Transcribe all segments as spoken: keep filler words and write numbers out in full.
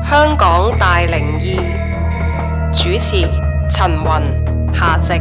香港大靈異，主持陳雲、夏夕。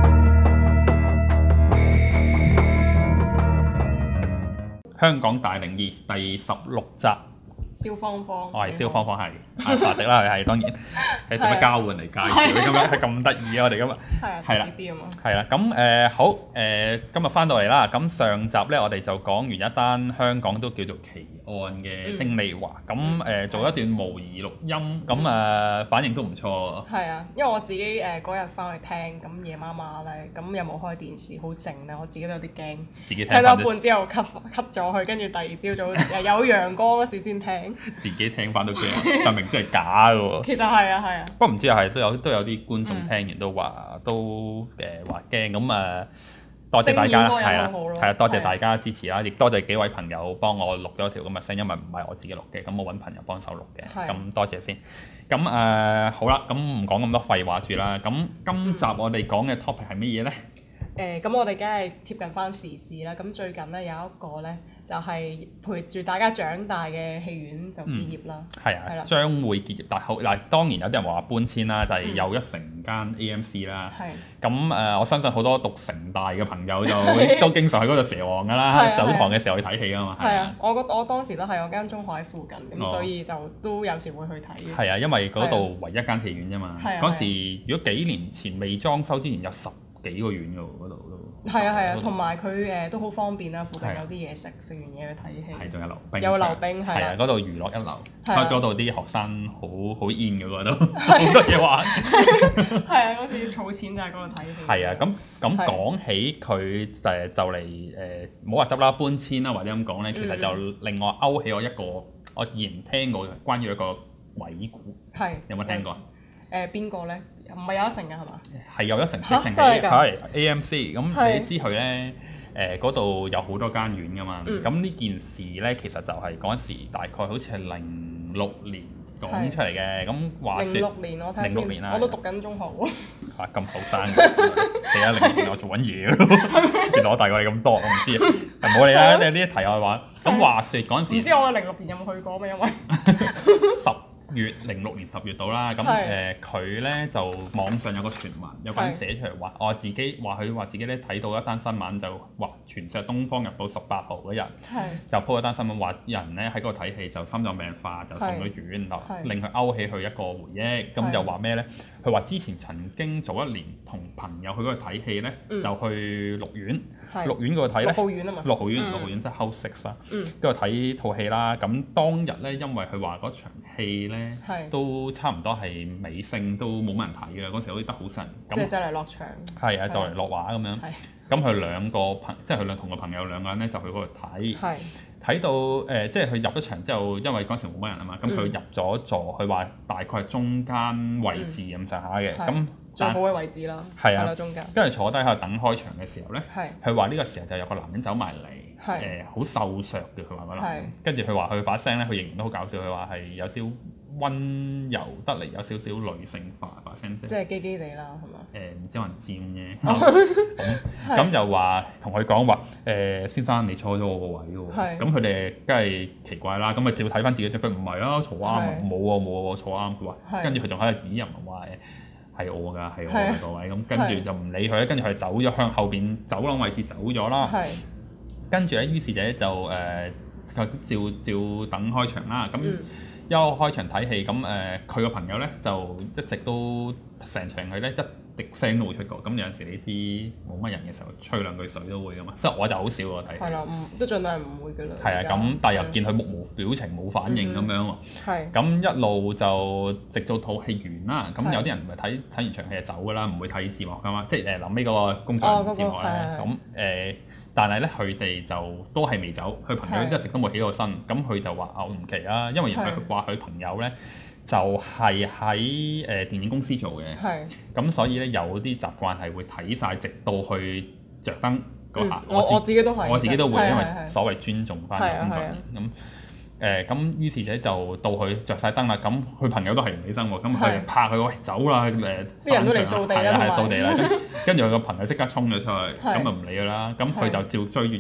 香港大靈異第十六集， 蕭芳芳， 我係蕭芳芳，係夏夕啦，佢係當然係做乜交換嚟介紹？你咁樣係咁得意啊！我哋今日係啊， 係啦呢啲啊嘛， 係啦，咁誒好誒，今日翻到嚟啦。咁上集咧，我哋就講完一單香港都叫做奇案嘅丁利華，咁誒做一段模擬錄音，咁誒反應都唔錯。 係啊，因為我自己誒嗰日翻去聽，咁夜媽媽咧，咁有冇開電視，好靜咧，我自己都有啲驚。 自己聽聽到翻一半之後 cut cut 咗佢，跟住第二朝早誒有陽光嗰時先聽。 自己聽翻都驚，但明知係假嘅喎。 其實係啊，係啊。 不過唔知係都有都有啲觀眾聽完都話都誒話驚，咁誒多謝大家啦，係啦，係啊，多謝大家支持啦，亦多謝幾位朋友幫我錄咗條咁嘅聲，因為唔係我自己錄嘅，咁我揾朋友幫手錄嘅，咁多謝先。咁誒好啦，咁唔講咁多廢話住啦。咁今集我哋講嘅 topic 係乜嘢咧？ 誒咁我哋梗係貼近翻時事啦。咁最近咧有一個咧就係陪住大家長大嘅戲院就結業啦。 係啊，將會結業，但係好嗱，當然有啲人話搬遷啦，就係又一城間 A M C 啦。係。咁誒，我相信好多讀城大嘅朋友就都經常喺嗰度蛇王㗎啦，走堂嘅時候去睇戲㗎嘛。 係啊，我覺我當時都係我間中學喺附近，咁所以就都有時會去睇。 係啊，因為嗰度唯一間戲院啫嘛。嗰時如果幾年前未裝修之前有十幾個院㗎喎，嗰度都係啊係啊，同埋佢誒都好方便啦，附近有啲嘢食，食完嘢去睇戲。 係，仲有溜冰。 有溜冰係啊，嗰度娛樂一流，嗰度啲學生好好 in 嘅嗰度，好多嘢玩。 係啊，嗰時儲錢就係嗰度睇戲。 係啊，咁咁講起佢誒就嚟誒，唔好話執啦，搬遷啦，或者咁講咧，其實就令我勾起我一個我以前聽過嘅關於一個鬼故。係。有冇聽過？ 誒邊個咧？唔係有一城㗎係嘛？ 係有一城，直情係係 A M C。咁你知佢咧誒嗰度有好多間院㗎嘛？咁呢件事咧其實就係嗰陣時大概好似係零六年講出嚟嘅。咁話説零六年我睇零六年啦， 我都讀緊中學喎。 啊咁後生嘅，係啊零六年我做緊嘢咯。原來我大過你咁多，我唔知啊。唔好理啦，你呢啲題外話。咁話説嗰陣時， 唔知我零六年有冇去過咩？因為十月零六年十月到啦，咁誒佢咧就網上有個傳聞，有個人寫出嚟話，我自己話佢話自己咧睇到一單新聞，就話全石《東方日報》十八號嗰日就 po 一單新聞，話人咧喺嗰度睇戲就心臟病發，就送咗院，令佢勾起佢一個回憶。咁就話咩咧？佢話之前曾經早一年同朋友去嗰度睇戲咧，就去鹿苑，鹿苑嗰度睇咧，六號院啊嘛，六號院，六號院即係 House Six啦，跟住睇套戲啦。咁當日咧，因為佢話嗰場戲咧，都差唔多係尾聲，都冇乜人睇嘅。嗰時好似得好神， 即係就嚟落場。係啊，就嚟落畫咁樣。咁佢兩個朋，即係佢兩同個朋友兩個人咧，就去嗰度睇。睇到誒，即係佢入咗場之後，因為嗰時冇乜人啊嘛，咁佢入咗座，佢話大概係中間位置咁上下嘅。咁最好嘅位置啦。係啊，中間。 跟住坐低喺度等開場嘅時候咧，佢話呢個時候就有個男人走埋嚟，誒好瘦削嘅。佢話嗰男人，跟住佢話佢把聲咧，佢形容都好搞笑。佢話係有少溫柔得嚟，有少少女性化把聲， 即係基基地啦，係嘛？ 誒唔知可能尖嘅，咁咁就話同佢講話誒，先生你錯咗我個位喎，咁佢哋梗係奇怪啦，咁咪照睇翻自己張飛，唔係啊，坐啱啊，冇喎冇喎，坐啱佢話，跟住佢仲喺度指人話誒係我㗎，係我㗎個位，咁跟住就唔理佢咧，跟住佢走咗向後邊走廊位置走咗啦，跟住咧於是者就誒佢照照等開場啦，咁。一開場睇戲咁誒，佢個朋友咧就一直都成場佢咧一滴聲都冇出過。咁有陣時你知冇乜人嘅時候，吹兩句水都會噶嘛。所以我就好少喎睇。係啦，唔都盡量唔會噶啦。係啊，咁但係又見佢目無表情冇反應咁樣喎。係。咁一路就直到套戲完啦。咁有啲人咪睇睇完場戲就走噶啦，唔會睇字幕噶嘛。即係誒臨尾嗰個工作人員字幕咧。咁誒。但係咧，佢哋就都係未走，佢朋友一直都冇起過身，咁佢就話：啊，我唔奇啦，因為原來佢話佢朋友咧就係喺誒電影公司做嘅，咁所以咧有啲習慣係會睇晒，直到去着燈嗰下。我我自己都係，我自己都會，因為所謂尊重翻個工作人員咁。誒咁於是者就到佢着晒燈啦，咁佢朋友都係唔起身喎，咁佢拍佢喂走啦，誒啲人都嚟掃地啦， 係掃地啦，跟住佢個朋友即刻衝咗出去，咁就唔理佢啦，咁佢就照追住出去，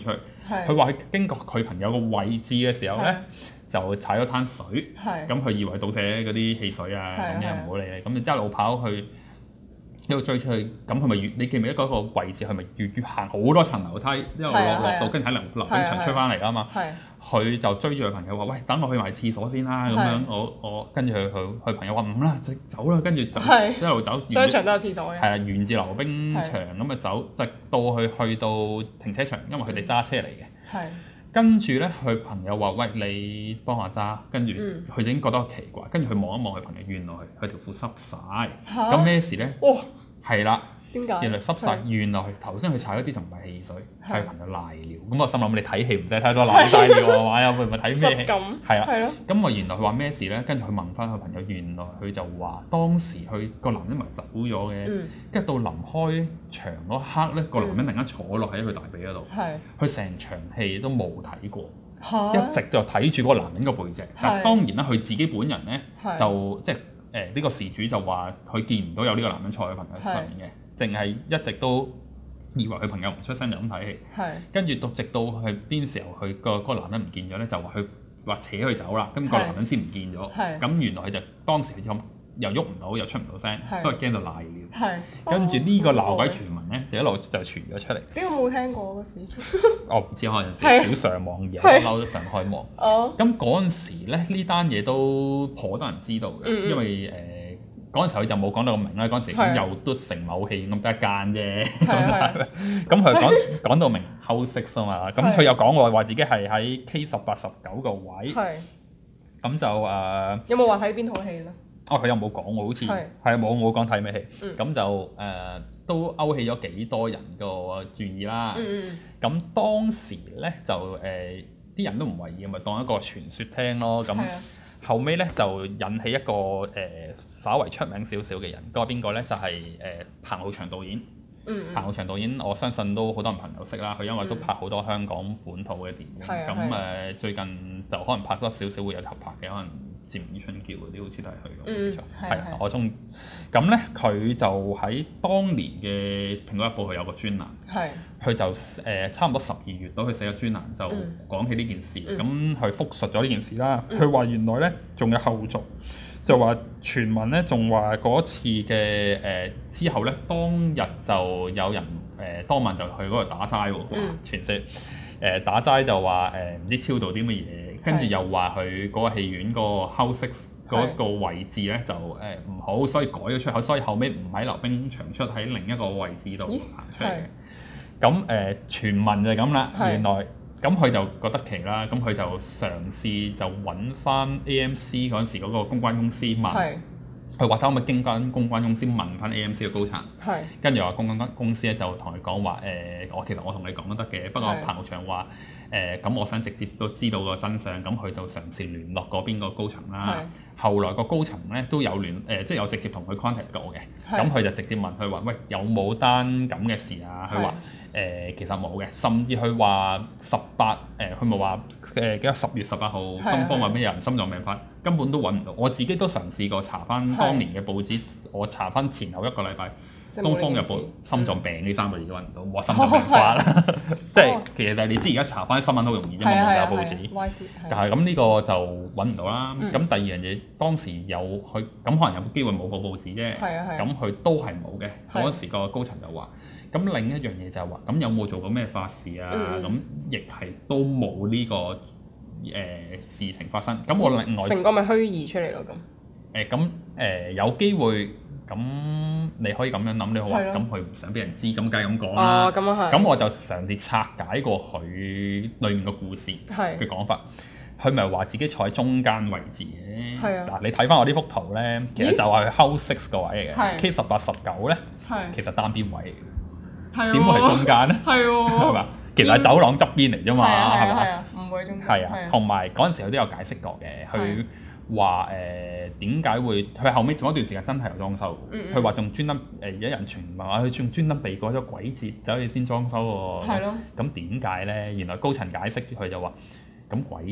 佢話佢經過佢朋友個位置嘅時候咧，就踩咗灘水，咁佢以為倒瀉嗰啲汽水啊，咁樣唔好理你，咁就一路跑去一路追出去，咁佢咪越你記唔記得嗰個位置？佢咪越越行好多層樓梯，一路落落到跟住喺溜溜冰場出翻嚟啊嘛。佢就追住佢朋友話：喂，等我去埋廁所先啦。咁樣我我跟住佢佢佢朋友話唔啦，就走啦。跟住就一路走。 商場都有廁所嘅。係啊，沿住溜冰場咁啊走，直到去去到停車場，因為佢哋揸車嚟嘅。係。跟住咧，佢朋友話：喂，你幫下揸。跟住佢已經覺得奇怪，跟住佢望一望佢朋友，原來佢條褲濕晒。咁咩事咧？哇！係啦。點解？原來濕晒，原來頭先佢踩嗰啲就唔係汽水，係朋友瀨尿。咁我心諗你睇戲唔使睇到瀨晒尿啊嘛，又會唔會睇咩戲？係啊。咁我原來佢話咩事咧？跟住佢問翻佢朋友，原來佢就話當時佢個男人咪走咗嘅，跟住到臨開場嗰刻咧，個男人突然間坐落喺佢大髀嗰度，佢成場戲都冇睇過，一直就睇住嗰個男人個背脊。但當然啦，佢自己本人咧就即係誒呢個事主就話佢見唔到有呢個男人坐喺朋友上面嘅。淨係一直都以為佢朋友唔出聲就咁睇戲，跟住到直到係邊時候佢個嗰個男人唔見咗咧，就話佢話扯佢走啦，咁個男人先唔見咗，咁原來佢就當時咁又喐唔到又出唔到聲，所以驚到瀨尿，跟住呢個鬧鬼傳聞咧就一路就傳咗出嚟。邊個冇聽過嗰時？我唔知，可能少上網嘢，不嬲都上開網。咁嗰陣時咧呢單嘢都頗多人知道嘅，因為誒。嗰陣時佢就冇講到咁明啦，嗰陣時已經又都成某戲咁得一間啫，咁佢講講到明 House Six 啊嘛，咁佢又講過話自己係喺 K 十八十九個位，咁就誒有冇話睇邊套戲咧？ 哦，佢又冇講喎，好似係啊冇冇講睇咩戲，咁就誒都勾起咗幾多人個注意啦。咁當時咧就誒啲人都唔為意，咪當一個傳說聽咯咁。後尾咧就引起一個誒、呃、稍為出名少少嘅人，嗰個邊個咧就係、是、誒、呃、彭浩翔導演。嗯嗯彭浩翔導演，我相信都好多人朋友識啦。佢因為都拍好多香港本土嘅電影，咁誒、嗯呃、最近就可能拍多少少會有合拍嘅，可能《志明與春嬌》嗰啲好似都係佢嘅，冇錯。係啊，我中意。咁咧佢就喺當年嘅《蘋果日報》佢有個專欄，佢是就誒、呃、差唔多十二月到佢寫咗專欄，就講起呢件事。咁佢、嗯、複述咗呢件事啦。佢話、嗯、原來咧仲有後續。就話傳聞咧，仲話嗰次嘅誒、呃、之後咧，當日就有人誒、呃、當晚就去嗰度打齋喎，傳説誒打齋就話誒唔知超度啲乜嘢，跟住又話佢嗰個戲院個 House Six 嗰個位置咧就誒唔好，所以改咗出口，所以後尾唔喺溜冰場出，喺另一個位置度行出嚟嘅。咁誒、呃、傳聞就係咁啦，原來。咁佢就覺得奇啦，咁佢就嘗試就揾翻 A M C 嗰陣時嗰個公關公司問，佢話可唔可以經間公關公司問翻 A M C 嘅高層，跟住話公關公司咧就同佢講話誒，我其實我同你講都得嘅，不過彭浩翔話誒，咁我想直接都知道個真相，咁佢就嘗試聯絡嗰邊個高層啦。後來個高層咧都有聯誒，即係有直接同佢 contact 過嘅，咁佢就直接問佢話：喂，有冇單咁嘅事啊？佢話誒其實冇嘅，甚至佢話十八誒，佢咪話誒幾多十月十八號東方話咩有人心臟病發，根本都揾唔到。我自己都嘗試過查翻當年嘅報紙，我查翻前後一個禮拜。《東方日報》心臟病呢三個字都揾唔到，我心臟病發啦。即係其實你知而家查翻啲新聞好容易啫嘛，冇有報紙。但係咁呢個就揾唔到啦。咁第二樣嘢當時有佢，咁可能有機會冇報報紙啫。咁佢都係冇嘅。嗰時個高層就話：咁另一樣嘢就係話，咁有冇做過咩法事啊？咁亦係都冇呢個誒事情發生。咁我另外成個咪虛擬出嚟咯咁。 誒咁誒有機會。咁你可以咁樣諗，你好話咁佢唔想俾人知，咁梗係咁講啦。咁啊係。咁我就嘗試拆解過佢裏面個故事嘅講法。佢咪話自己坐喺中間位置嘅。係啊。嗱，你睇翻我呢幅圖咧，其實就係 House Six 個位嚟嘅。K 十八十九咧，其實單邊位嚟嘅。係啊。點會係中間咧？係喎。係嘛？其實係走廊側邊嚟啫嘛，係嘛？唔會中間。係啊。同埋嗰陣時佢都有解釋過嘅，佢。話誒點解會佢後尾做一段時間真係有裝修，佢話仲專登誒有人傳聞話佢仲專登避過咗鬼節走去先裝修喎。係咯。咁點解咧？原來高層解釋佢就話：咁鬼節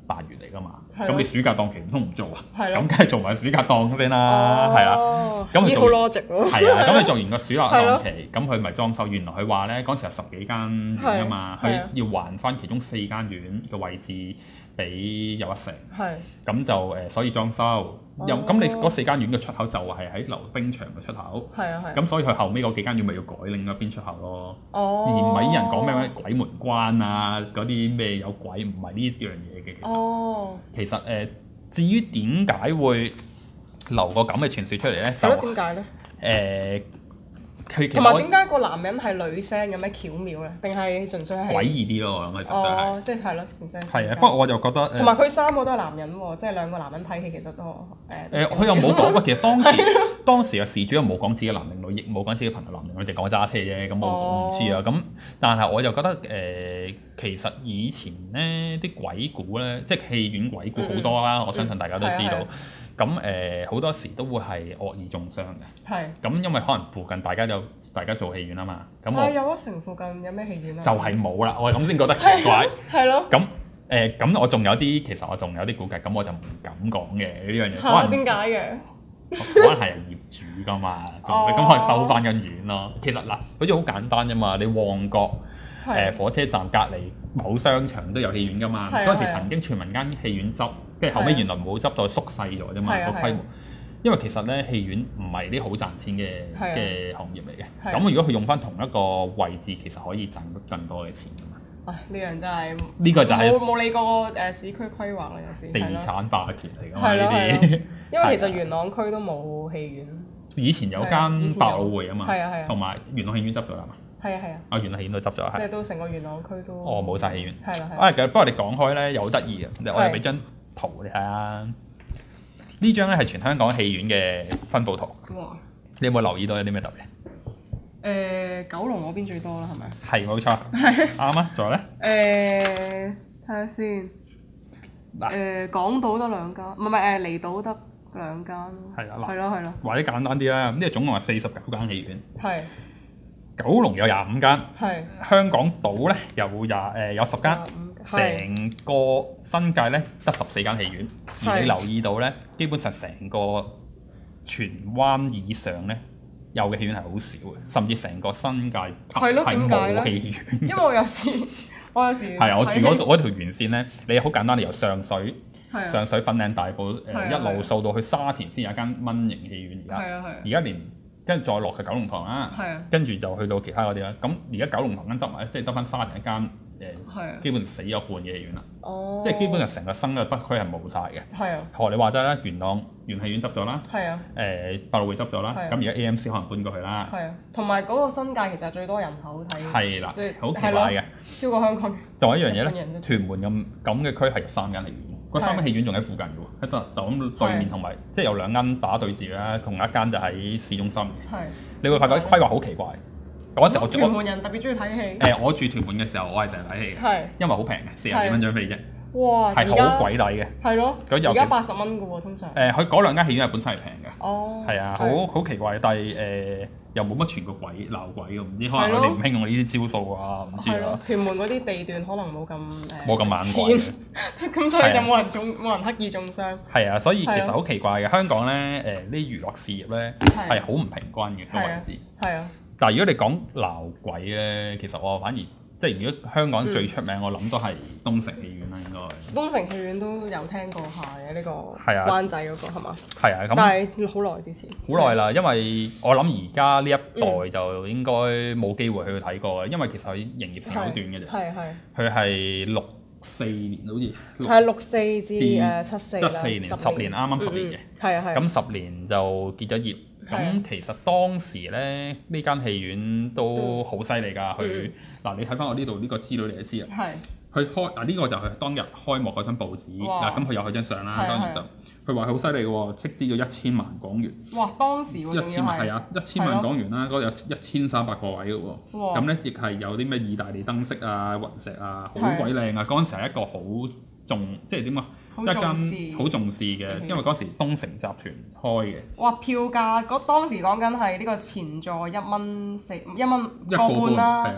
八月嚟㗎嘛，咁的你暑假檔期唔通唔做啊？ 係咯， 咁梗係做埋暑假檔先啦，係啊、 哦， 咁佢做好 logic 喎。 係啊，咁你做完個暑假檔期，咁佢咪裝修？原來佢話咧嗰陣時有十幾間院啊嘛，佢要還翻其中四間院嘅位置俾又一城， 係， 咁就誒所以裝修。又咁你嗰四間院嘅出口就係喺溜冰場嘅出口， 係啊係。 咁所以佢後尾嗰幾間院咪要改另一邊出口咯， 哦， 而唔係啲人講咩咩鬼門關啊嗰啲咩有鬼，唔係呢樣嘢嘅其實。 哦， 其實誒、呃，至於點解會留個咁嘅傳說出嚟咧？就係咯，點解咧？ 誒，佢其同埋實點解個男人係女聲有咩巧妙咧？定係純粹係詭異啲咯，我諗佢實在係。 哦，即係係咯，純粹係啊，不過我就覺得誒。 同埋佢三個都係男人喎，即係兩個男人睇戲其實都誒。 誒，佢又冇講過，其實當時當時嘅事主又冇講自己男定女，亦冇講自己朋友男定女，淨講揸車啫。咁我我唔知啊。咁但係我就覺得誒，其實以前咧啲鬼故咧，即係戲院鬼故好多啦。我相信大家都知道。咁誒好多時都會係惡意中傷嘅。係。咁因為可能附近大家有大家做戲院啊嘛。咁我有一城附近有咩戲院啊？ 就係冇啦，我咁先覺得奇怪。 係咯。 咁誒咁我仲有啲，其實我仲有啲估計，咁我就唔敢講嘅呢樣嘢。 嚇？點解嘅？ 可能係業主㗎嘛，咁可以收翻間院咯。其實嗱，好似好簡單啫嘛。你旺角誒火車站隔離冇商場都有戲院㗎嘛。嗰陣時曾經傳聞間戲院執，跟住後尾原來冇執到縮細咗啫嘛個規模。因為其實咧戲院唔係啲好賺錢嘅嘅行業嚟嘅。咁如果佢用翻同一個位置，其實可以賺得更多嘅錢㗎嘛。唉， 呢樣真係呢個就係冇冇理過誒市區規劃啦，有時地產霸權嚟㗎嘛呢啲。 因為其實元朗區都冇戲院。 以前有間百老匯啊嘛， 係啊係啊， 同埋元朗戲院執咗啦嘛。 係啊係啊。 啊，元朗戲院都執咗係。 即係都成個元朗區都。 哦，冇晒戲院。 係啦係。 啊，其實不過你講開咧，又好得意嘅，我哋俾張圖你睇下。呢張咧係全香港戲院嘅分佈圖。哇！你有冇留意到有啲咩特別？ 誒，九龍嗰邊最多啦，係咪？ 係冇錯。係。啱啊！仲有咧？ 誒，睇下先。嗱。誒，港島得兩間，唔係唔係誒，離島得兩間。係啦。係咯係咯。或者簡單啲啦，呢個總共係四十九間戲院。係。九龍有廿五間。係。香港島咧有廿誒有十間。成個新界咧得十四間戲院，而你留意到咧，基本上成個荃灣以上咧有嘅戲院係好少嘅，甚至成個新界係冇戲院。因為我有時我有時係啊，我住嗰嗰條沿線咧，你好簡單，你由上水上水粉嶺大埔誒一路掃到去沙田先有一間蚊型戲院，而家而家連跟住再落去九龍塘啦，跟住就去到其他嗰啲啦。咁而家九龍塘間執埋，即係得翻沙田一間。誒，基本上死咗半嘅戲院啦，即係基本上成個新嘅北區係冇晒嘅。係啊，學你話齋啦，元朗元戲院執咗啦。係啊。誒，百老匯執咗啦，咁而家 A M C 可能搬過去啦。係啊，同埋嗰個新界其實最多人口睇。係啦，好奇怪嘅，超過香港。仲有一樣嘢咧，屯門咁咁嘅區係有三間戲院，嗰三間戲院仲喺附近嘅喎，喺度就咁對面，同埋即係有兩間打對字啦，同一間就喺市中心嘅。係。你會發覺規劃好奇怪。嗰時我屯門人特別中意睇戲。誒，我住屯門嘅時候，我係成日睇戲嘅，因為好平嘅，四十幾蚊張飛啫。哇！係好鬼抵嘅。係咯。而家八十蚊嘅喎，通常。誒，佢嗰兩間戲院係本身係平嘅。哦。係啊，好好奇怪，但係誒又冇乜傳過鬼鬧鬼嘅，唔知可能佢哋唔興用呢啲招數啊，唔知啊。屯門嗰啲地段可能冇咁誒。冇咁猛鬼。咁所以就冇人中冇人刻意中傷。係啊，所以其實好奇怪嘅，香港咧誒呢娛樂事業咧係好唔平均嘅個位置。係啊。但係如果你講鬧鬼咧，其實我反而即係如果香港最出名，嗯、我諗都係東城戲院啦，應該。東城戲院都有聽過下嘅呢、呢個灣仔嗰、嗰個係嘛？係啊，咁。但係好耐之前。好耐啦，因為我諗而家呢一代就應該冇機會去睇過啦，因為其實佢營業時間好短嘅啫。係係。佢係六四年好似。係六四至誒七四啦。七四年，十年啱啱十年嘅。係啊係。咁十年就結咗業。咁其實當時咧，呢間戲院都好犀利㗎。佢嗱，你睇翻我呢度呢個資料，你就知啦。係。佢開嗱呢個就係當日開幕嗰張報紙嗱，咁佢有佢張相啦。當然就佢話佢好犀利嘅喎，斥資咗一千萬港元。哇！當時喎，一千萬係啊，一千萬港元啦，嗰有一千三百個位嘅喎。哇！咁咧亦係有啲咩意大利燈飾啊、雲石啊，好鬼靚啊！嗰陣時係一個好重，即係點啊？一間好重視嘅，因為嗰時東城集團開嘅。哇！票價嗰當時講緊係呢個前座一蚊四一蚊個半啦，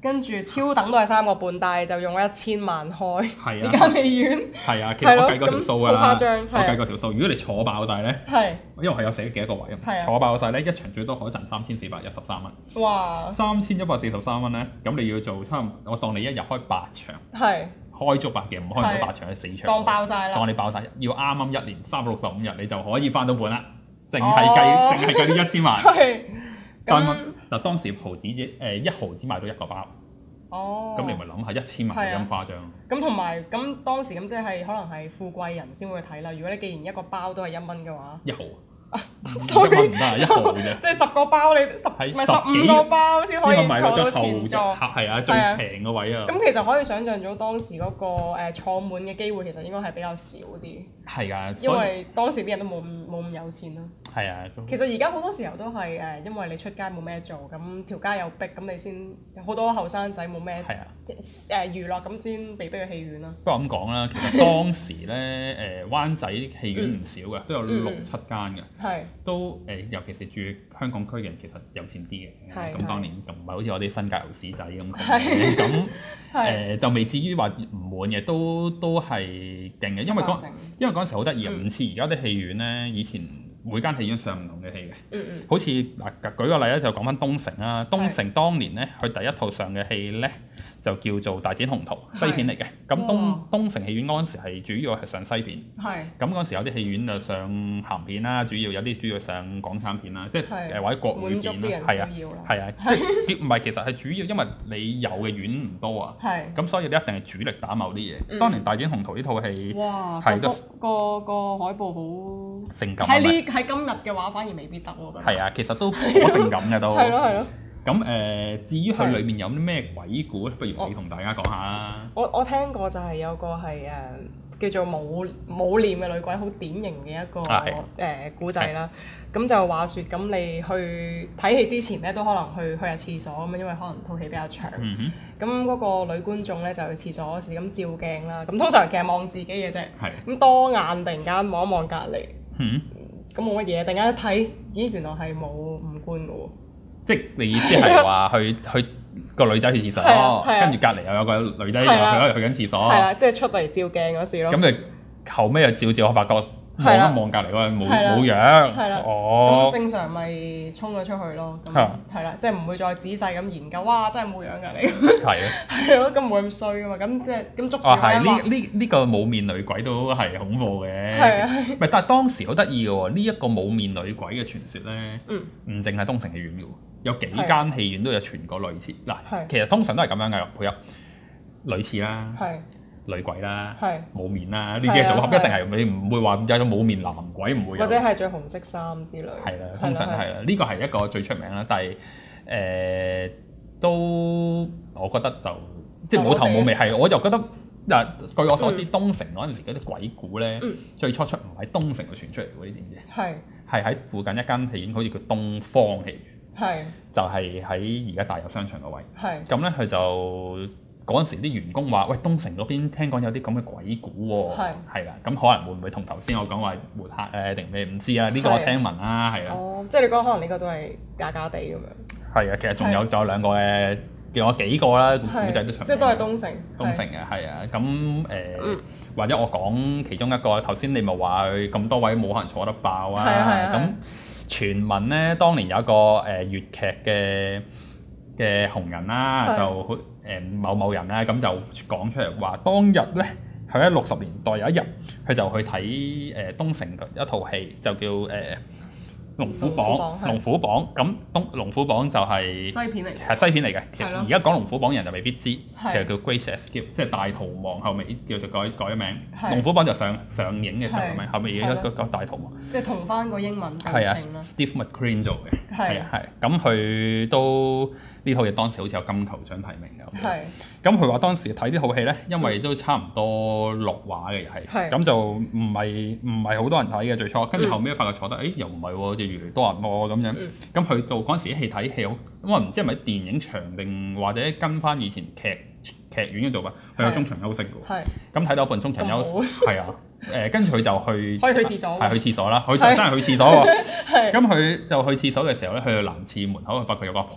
跟住超等都係三個半，但係就用咗一千萬開呢間戲院。 係啊，其實我計過條數㗎啦。 好誇張， 我計過條數，如果你坐爆晒咧，因為係有寫幾多個位，坐爆晒咧一場最多可以賺三千四百一十三蚊。哇！三千一百四十三蚊咧，咁你要做差唔多，我當你一日開八場。係。開足八嘅，唔開唔到八場，係四場。當爆晒啦！當你爆晒，要啱啱一年三百六十五日，你就可以翻到本啦。淨係計，淨係計呢一千萬。係。咁嗱，當時毫子誒、呃、一毫子買到一個包。哦。咁你咪諗下一千萬係咁誇張。咁同埋咁當時咁即係可能係富貴人先會睇啦。如果你既然一個包都係一蚊嘅話，一毫。一蚊唔得啊，一毫啫。即係十個包你十唔係十五個包先可以坐到前座。係啊，最平嘅位啊。咁其實可以想象到當時嗰個誒坐滿嘅機會其實應該係比較少啲。係㗎，因為當時啲人都冇冇咁有錢咯。係啊。其實而家好多時候都係誒，因為你出街冇咩做，咁條街又逼，咁你先好多後生仔冇咩誒娛樂，咁先被逼去戲院啦。不過咁講啦，其實當時咧誒灣仔戲院唔少嘅，都有六七間嘅。係，都誒，尤其是住香港區嘅人，其實有錢啲嘅。咁當年就唔係好似我啲新界牛屎仔咁。係。咁誒就未至於話唔滿嘅，都都係勁嘅。因為嗰因為嗰陣時好得意啊，唔似而家啲戲院咧，以前每間戲院上唔同嘅戲嘅。嗯嗯。好似嗱，舉個例咧，就講翻東城啦。東城當年咧，佢第一套上嘅戲咧，就叫做《大展宏圖》西片嚟嘅。咁東東城戲院嗰陣時係主要係上西片。係。咁嗰陣時有啲戲院就上鹹片啦，主要有啲主要上港產片啦，即係誒或者國語片啦。係啊，係啊，即係唔係其實係主要，因為你有嘅院唔多啊。係。咁所以你一定係主力打某啲嘢。當年《大展宏圖》呢套戲，哇，係個個海報好性感。喺呢喺今日嘅話，反而未必得喎。係啊，其實都好性感嘅都。係咯係咯。咁誒、呃，至於佢裏面有啲咩鬼故咧，不如你同大家講下啦。我我聽過就係有個係誒、呃、叫做冇冇臉嘅女鬼，好典型嘅一個誒故仔啦。咁就話説，咁你去睇戲之前咧，都可能去去下廁所咁，因為可能套戲比較長。咁嗰、嗯、哼個女觀眾咧就去廁所嗰時咁照鏡啦。咁通常其實望自己嘅啫。咁的多眼突然間望一望隔離，咁冇乜嘢。突然間一睇，咦，原來係冇五官嘅喎。即係你意思係話去去個女仔去廁所，跟住隔離又有個女仔又去去緊廁所，係啦，即係出嚟照鏡嗰時咯。咁就後尾又照照，我發覺望一望隔離嗰個冇冇樣，係啦，哦，正常咪衝咗出去咯。咁係啦，即係唔會再仔細咁研究，哇，真係冇樣㗎你。係啊，係咯，咁唔會咁衰㗎嘛。咁即係咁捉住我。係呢呢呢個冇面女鬼都係恐怖嘅。係啊，唔係，但係當時好得意嘅喎，呢一個冇面女鬼嘅傳說咧，唔淨係東城戲院嘅喎。有幾間戲院都有傳過類似嗱，其實通常都係咁樣嘅，會有女廁啦、女鬼啦、冇面啦，呢啲嘅組合一定係你唔會話有咗冇面男鬼，唔會有。或者係着紅色衫之類。係啦，通常係啦，呢個係一個最出名啦，但係誒都我覺得就即係冇頭冇尾，係我就覺得嗱，據我所知，東城嗰陣時嗰啲鬼故咧，最初出唔喺東城度傳出嚟嘅，你知唔知？係係喺附近一間戲院，好似叫東方戲院。係，就係喺而家大有商場個位。係，咁咧佢就嗰陣時啲員工話：喂，東城嗰邊聽講有啲咁嘅鬼故喎。係，係啦，咁可能會唔會同頭先我講話抹黑誒定咩唔知啊？呢個我聽聞啦，係啊。哦，即係你講可能呢個都係假假地咁樣。係啊，其實仲有仲有兩個嘅，叫我幾個啦，古仔都長。即係都係東城。東城嘅係啊，咁誒或者我講其中一個，頭先你咪話佢咁多位冇可能坐得爆啊。係啊係啊。咁傳聞咧，當年有一個誒、呃、粵劇嘅嘅紅人啦，是就誒、呃、某某人啦，咁就講出嚟話，當日咧佢喺六十年代有一日，佢就去睇誒、呃、東城一套戲，就叫誒。呃龍虎榜，龍虎榜咁東龍虎榜就係西片嚟，係西片嚟嘅。其實而家講龍虎榜人就未必知，其實叫 Great Escape，即係大逃亡後尾叫做改改咗名。龍虎榜就上上映嘅時候咪後尾而家個個大逃亡。即係同翻個英文對稱啦。Steve McQueen 做嘅，係啊係。咁佢都呢套嘢當時好似有金球獎提名嘅。係。咁佢話當時睇呢套戲咧，因為都差唔多落畫嘅又係，咁就唔係唔係好多人睇嘅最初，跟住後尾發覺坐得，誒又唔係喎。越嚟越多人喎咁樣，咁去到嗰陣時啲戲睇戲好，咁我唔知係咪電影場定或者跟翻以前劇劇院嘅做法，佢有中場休息嘅喎。咁睇到一半中場休息，係啊，誒跟住佢就去，可以去廁所，係去廁所啦，佢就真係去廁所喎。咁佢就去廁所嘅時候咧，去到男廁門口，發覺有個阿婆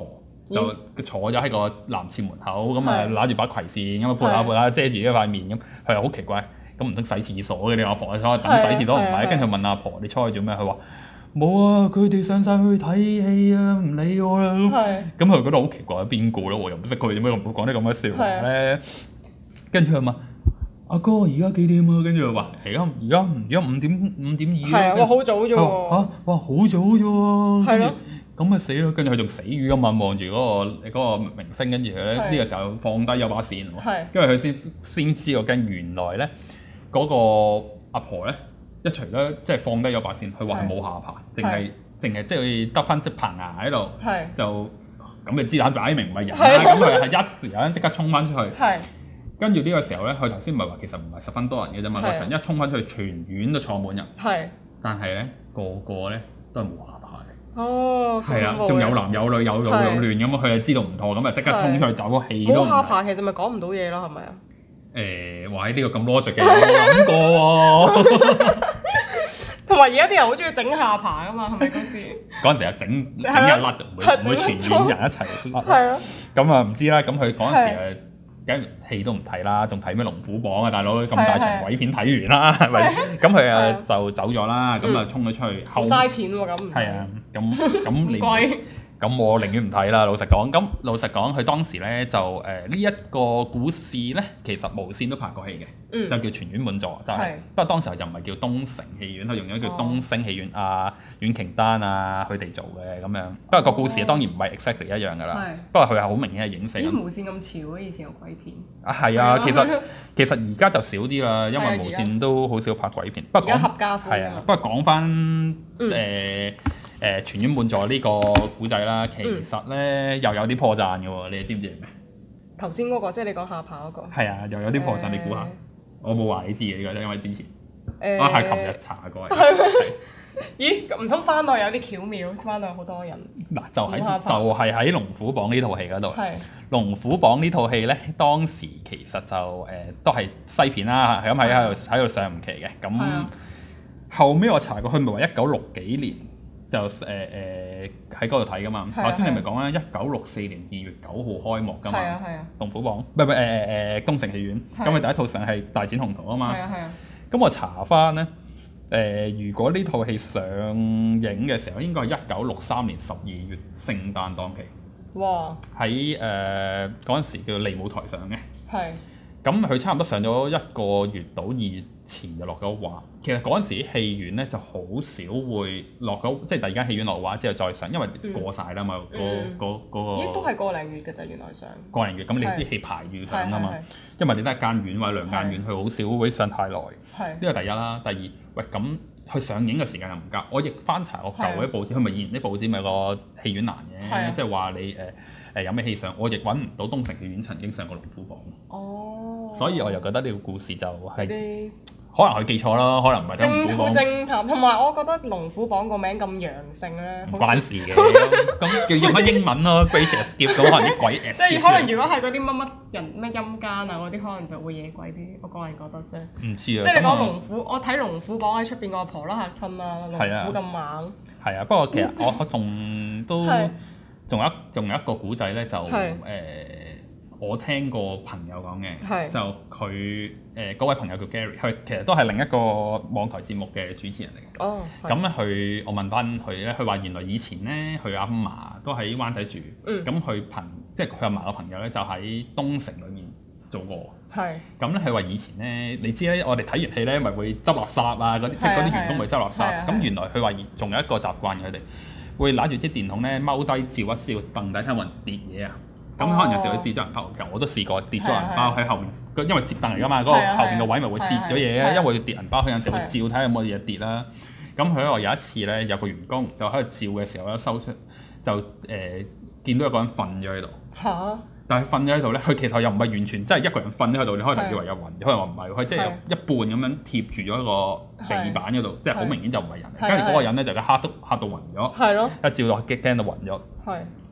就坐咗喺個男廁門口，咁啊揦住把葵扇咁啊撥下撥下遮住一塊面咁，佢又好奇怪，咁唔通洗廁所嘅？你阿婆坐喺等洗廁所唔係，跟住問阿婆你出去做咩？佢話冇啊，佢哋上晒去睇戲啊，唔理我啦。咁佢覺得好奇怪，邊個咧？我又唔識佢，點解會講啲咁嘅笑話咧？跟住佢問阿哥而家幾點啊？跟住佢話而家而家而家五點五點二。 係啊，哇好早啫喎！ 嚇哇好早啫喎！係咯。咁咪死咯！跟住佢仲死魚咁問望住嗰個嗰個明星，跟住佢咧呢個時候放低咗把扇，因為佢先先知道跟原來咧嗰個阿婆咧一除咗即係放低咗把扇，佢話係冇下巴，淨係淨係即係得翻隻棚牙喺度，就咁你知啦，擺明唔係人啦，咁佢係一時間即刻衝翻出去。跟住呢個時候咧，佢頭先唔係話其實唔係十分多人嘅啫嘛，嗰場一衝翻出去，全院都坐滿人。係，但係咧個個咧都係冇下巴嘅。哦，係啊，仲有男有女，有老有亂咁啊！佢就知道唔妥，咁啊即刻衝出去走個氣都唔。 冇下巴其實咪講唔到嘢咯，係咪啊？ 誒，哇！呢個咁 logic 嘅，我諗過喎。 同埋而家啲人好中意整下巴噶嘛，係咪嗰時？ 嗰陣時啊，整整一甩就唔會唔會傳染人一齊甩。係啊。咁啊唔知啦，咁佢嗰陣時誒。梗戲都唔睇啦，仲睇咩龍虎榜啊？大佬咁大場鬼片睇完啦，係咪？咁佢啊就走咗啦，咁啊衝咗出去， 好嘥錢喎咁。 係啊，咁咁你咁我寧願唔睇啦。老實講，咁老實講，佢當時咧就誒呢一個故事咧，其實無線都拍過戲嘅，就叫全院滿座，就係不過當時就唔係叫東城戲院，佢用咗叫東星戲院啊、阮瓊丹啊佢哋做嘅咁樣。不過個故事當然唔係 exactly 一樣㗎啦，不過佢係好明顯係影射。 咦無線咁潮嘅以前有鬼片？ 啊係啊，其實其實而家就少啲啦，因為無線都好少拍鬼片。不過講合家歡係啊，不過講翻誒。誒全院滿座呢個古仔啦，其實咧、嗯、又有啲破綻嘅喎，你知唔知係咩？ 頭先嗰個即係你講下巴嗰個。係啊，又有啲破綻，呃、你估下？我冇話你知嘅呢個，因為之前、呃、我係琴日查過。 咦？唔通翻到有啲巧妙，翻到好多人。嗱， 就喺就係喺《龍虎榜》呢套戲嗰度。係。《龍虎榜》呢套戲咧，當時其實就誒、呃、都係西片啦，係咁喺喺度喺度上唔期嘅。咁、啊、後尾我查過，佢咪話一九六幾年。就誒誒喺嗰度睇噶嘛，頭先你咪講啦，一九六四年二月九號開幕噶嘛，龍虎榜，唔係唔係誒誒誒東城戲院，咁佢第一套上係大展宏圖啊嘛，咁我查翻咧誒，如果呢套戲上映嘅時候，應該係一九六三年十二月聖誕檔期，哇！喺誒嗰陣時叫利舞台上嘅，係，咁佢差唔多上咗一個月到二月前就落咗畫。其實嗰陣時戲院咧就好少會落咗，即係第二間戲院落畫之後再上，因為過晒啦嘛，個個嗰個。咦？都係個零月嘅啫，原來上。個零月，咁你啲戲排住上啊嘛，因為你得一間院或者兩間院，佢好少會上太耐。係。呢個第一啦，第二，喂咁佢上映嘅時間又唔夾。我亦翻查我舊嗰啲報紙，佢咪以前啲報紙咪個戲院欄嘅，即係話你誒誒有咩戲上，我亦揾唔到東城戲院曾經上過龍虎榜。哦。所以我又覺得呢個故事就係。可能佢記錯啦，可能唔係真龍虎榜。偵探，同埋我覺得龍虎榜個名咁陽性咧，唔關事嘅。咁叫用乜英文咯 ，Gracious Gift 咁可能啲鬼 S。即係可能如果係嗰啲乜乜人咩陰間啊嗰啲，可能就會惹鬼啲。我個人覺得啫。唔知啊。即係你講龍虎，我睇龍虎榜喺出邊個阿婆都嚇親啦，龍虎咁猛。係啊，不過其實我我仲都仲有一仲有一個古仔咧，就誒。我聽過朋友講嘅，就佢誒嗰位朋友叫 Gary，佢其實都係另一個網台節目嘅主持人嚟嘅。哦，咁咧佢我問翻佢咧，佢話原來以前咧佢阿嫲都喺灣仔住，咁佢朋即係佢阿嫲嘅朋友咧就喺東城裏面做過。係。咁咧佢話以前咧，你知咧我哋睇完戲咧咪會執垃圾啊嗰啲，即係嗰啲員工會執垃圾。咁原來佢話仲有一個習慣，佢哋會揦住啲電筒咧踎低照一照凳底睇下有冇人跌嘢啊。咁可能有時會跌咗銀包，其實我都試過跌咗銀包喺後面，因為接凳嚟㗎嘛，嗰個後邊個位咪會跌咗嘢啊，因為要跌銀包，佢有時會照睇下有冇嘢跌啦。咁佢話有一次咧，有個員工就喺度照嘅時候咧，收出就誒見到有個人瞓咗喺度。嚇！但係瞓咗喺度咧，佢其實又唔係完全即係一個人瞓咗喺度，你可能以為有暈，可能話唔係，佢即係有一半咁樣貼住咗一個地板嗰度，即係好明顯就唔係人嚟。跟住嗰個人咧就個嚇都嚇到暈咗。係咯。一照落驚驚到暈咗。係。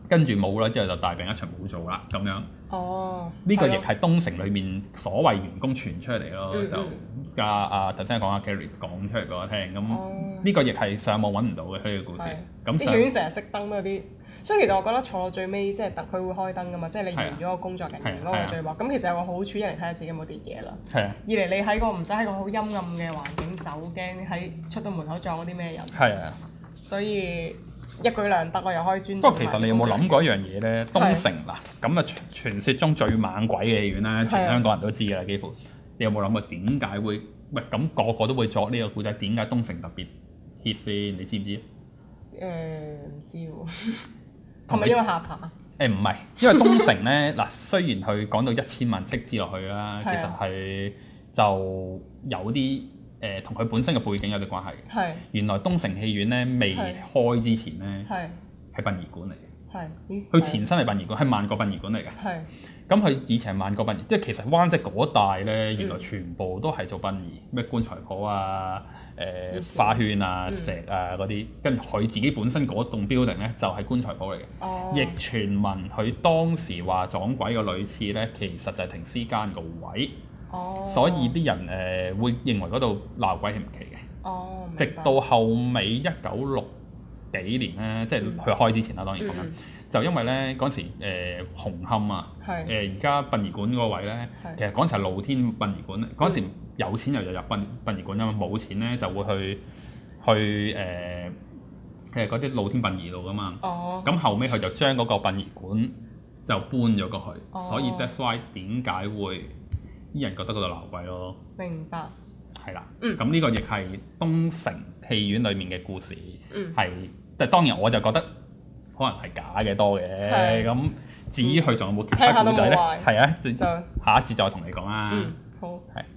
跟住冇啦，之後就大病一場冇做啦咁樣。 哦， 呢個亦係東城裏面所謂員工傳出嚟咯， 嗯、 就阿阿頭先講阿 Gary 講出嚟俾我聽，咁呢、哦、個亦係上網揾唔到嘅呢、呢個故事。咁啲戲院成日熄燈嗰啲，所以其實我覺得坐到最尾即係佢會開燈噶嘛，即係你完咗個工作人員嗰個最幕。咁其實有個好處，一嚟睇下自己有冇跌嘢啦， 係啊。 二嚟你喺個唔使喺個好陰暗嘅環境走，驚喺出到門口撞嗰啲咩人。係啊。所以一舉兩得，我又可以尊重。 不過其實你有冇諗過一樣嘢咧？東城嗱咁啊，傳説中最猛鬼嘅戲院啦，全香港人都知㗎啦，幾乎。你有冇諗過點解會？喂，咁個個都會作呢個故仔，點解東城特別 hit 先？你知唔知？ 誒唔知喎，係咪因為下爬？ 誒唔係，因為東城咧嗱，雖然佢講到一千萬斥資落去啦，其實係就有啲誒同佢本身嘅背景有啲關係。係。原來東城戲院咧未開之前咧係係殯儀館嚟嘅。係。佢前身係殯儀館，係萬國殯儀館嚟嘅。係。咁佢以前係萬國殯儀，即係其實灣仔嗰帶咧，原來全部都係做殯儀，咩棺材鋪啊、誒、呃、花圈啊、石啊嗰啲，跟住佢自己本身嗰棟 building 咧就係棺材鋪嚟嘅。哦。亦傳聞佢當時話撞鬼個女廁咧，其實就係停屍間個位。哦。所以啲人誒、呃、會認為嗰度鬧鬼係唔奇嘅。哦。直到後尾一九六幾年咧，即係佢開之前啦，當然咁樣。嗯就因為咧嗰陣時誒、呃、紅磡啊，誒而家殯儀館嗰個位咧，其實嗰陣時係露天殯儀館。嗰陣時有錢又入入殯殯儀館，因為冇錢咧就會去去誒誒嗰啲露天殯儀度噶嘛。哦。咁後尾佢就將嗰個殯儀館就搬咗過去，哦、所以 that's why 點解會啲人覺得嗰度鬧鬼咯？ 明白。 係啦。嗯。咁呢個亦係東城戲院裡面嘅故事，係即係當然我就覺得。可能係假嘅多嘅，咁至於佢仲有冇其他故仔咧？係啊，就下一節再同你講啦。 嗯，好。 係。